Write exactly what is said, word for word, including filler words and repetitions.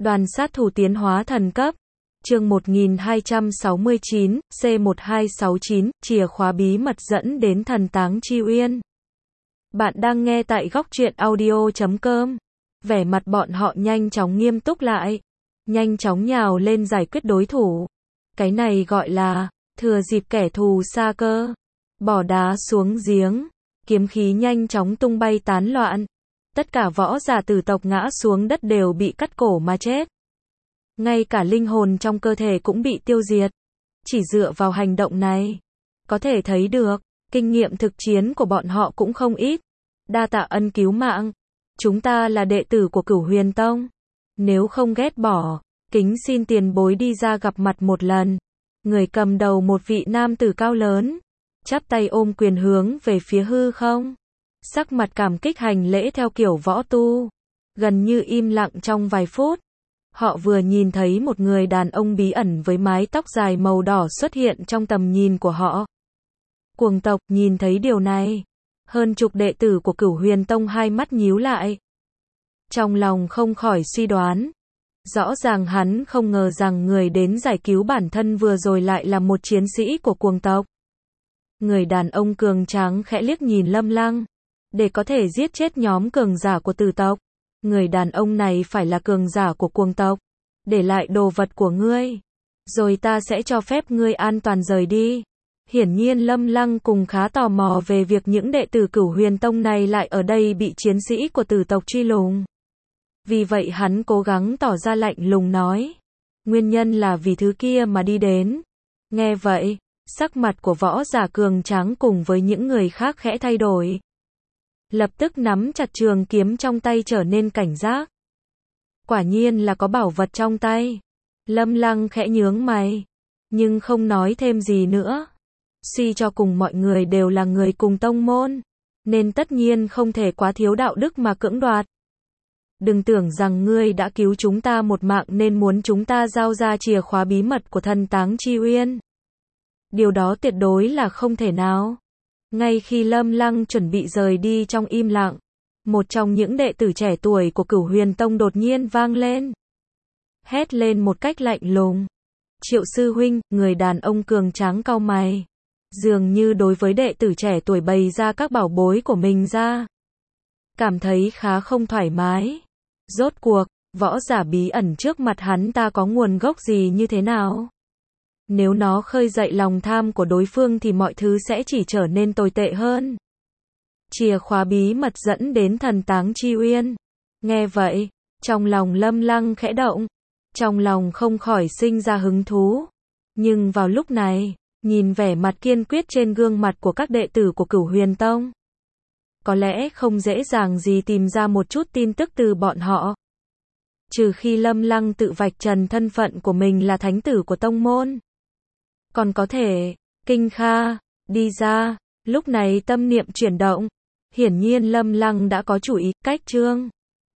Đoàn sát thủ tiến hóa thần cấp. Chương một nghìn hai trăm sáu mươi chín, C một hai sáu chín, chìa khóa bí mật dẫn đến thần táng Chi Uyên. Bạn đang nghe tại góc truyện audio chấm com. Vẻ mặt bọn họ nhanh chóng nghiêm túc lại, nhanh chóng nhào lên giải quyết đối thủ. Cái này gọi là thừa dịp kẻ thù xa cơ, bỏ đá xuống giếng, kiếm khí nhanh chóng tung bay tán loạn. Tất cả võ giả tử tộc ngã xuống đất đều bị cắt cổ mà chết. Ngay cả linh hồn trong cơ thể cũng bị tiêu diệt. Chỉ dựa vào hành động này, có thể thấy được, kinh nghiệm thực chiến của bọn họ cũng không ít. Đa tạ ân cứu mạng. Chúng ta là đệ tử của Cửu Huyền Tông. Nếu không ghét bỏ, kính xin tiền bối đi ra gặp mặt một lần. Người cầm đầu một vị nam tử cao lớn, chắp tay ôm quyền hướng về phía hư không. Sắc mặt cảm kích hành lễ theo kiểu võ tu. Gần như im lặng trong vài phút. Họ vừa nhìn thấy một người đàn ông bí ẩn với mái tóc dài màu đỏ xuất hiện trong tầm nhìn của họ. Cuồng tộc nhìn thấy điều này. Hơn chục đệ tử của Cửu Huyền Tông hai mắt nhíu lại. Trong lòng không khỏi suy đoán. Rõ ràng hắn không ngờ rằng người đến giải cứu bản thân vừa rồi lại là một chiến sĩ của cuồng tộc. Người đàn ông cường tráng khẽ liếc nhìn Lâm Lăng. Để có thể giết chết nhóm cường giả của tử tộc, người đàn ông này phải là cường giả của cuồng tộc. Để lại đồ vật của ngươi, rồi ta sẽ cho phép ngươi an toàn rời đi. Hiển nhiên Lâm Lăng cùng khá tò mò về việc những đệ tử Cửu Huyền Tông này lại ở đây bị chiến sĩ của tử tộc truy lùng. Vì vậy hắn cố gắng tỏ ra lạnh lùng nói. Nguyên nhân là vì thứ kia mà đi đến. Nghe vậy, sắc mặt của võ giả cường tráng cùng với những người khác khẽ thay đổi. Lập tức nắm chặt trường kiếm trong tay trở nên cảnh giác. Quả nhiên là có bảo vật trong tay. Lâm Lăng khẽ nhướng mày, nhưng không nói thêm gì nữa. Suy cho cùng mọi người đều là người cùng tông môn, nên tất nhiên không thể quá thiếu đạo đức mà cưỡng đoạt. Đừng tưởng rằng ngươi đã cứu chúng ta một mạng nên muốn chúng ta giao ra chìa khóa bí mật của thần táng Chi Uyên. Điều đó tuyệt đối là không thể nào. Ngay khi Lâm Lăng chuẩn bị rời đi trong im lặng, một trong những đệ tử trẻ tuổi của Cửu Huyền Tông đột nhiên vang lên. Hét lên một cách lạnh lùng. Triệu sư huynh, người đàn ông cường tráng cau mày. Dường như đối với đệ tử trẻ tuổi bày ra các bảo bối của mình ra, cảm thấy khá không thoải mái. Rốt cuộc, võ giả bí ẩn trước mặt hắn ta có nguồn gốc gì như thế nào? Nếu nó khơi dậy lòng tham của đối phương thì mọi thứ sẽ chỉ trở nên tồi tệ hơn. Chìa khóa bí mật dẫn đến thần táng Chi Uyên. Nghe vậy, trong lòng Lâm Lăng khẽ động. Trong lòng không khỏi sinh ra hứng thú. Nhưng vào lúc này, nhìn vẻ mặt kiên quyết trên gương mặt của các đệ tử của Cửu Huyền Tông, có lẽ không dễ dàng gì tìm ra một chút tin tức từ bọn họ. Trừ khi Lâm Lăng tự vạch trần thân phận của mình là thánh tử của tông môn. Còn có thể, Kinh Kha, đi ra. Lúc này tâm niệm chuyển động. Hiển nhiên Lâm Lăng đã có chủ ý, cách chương.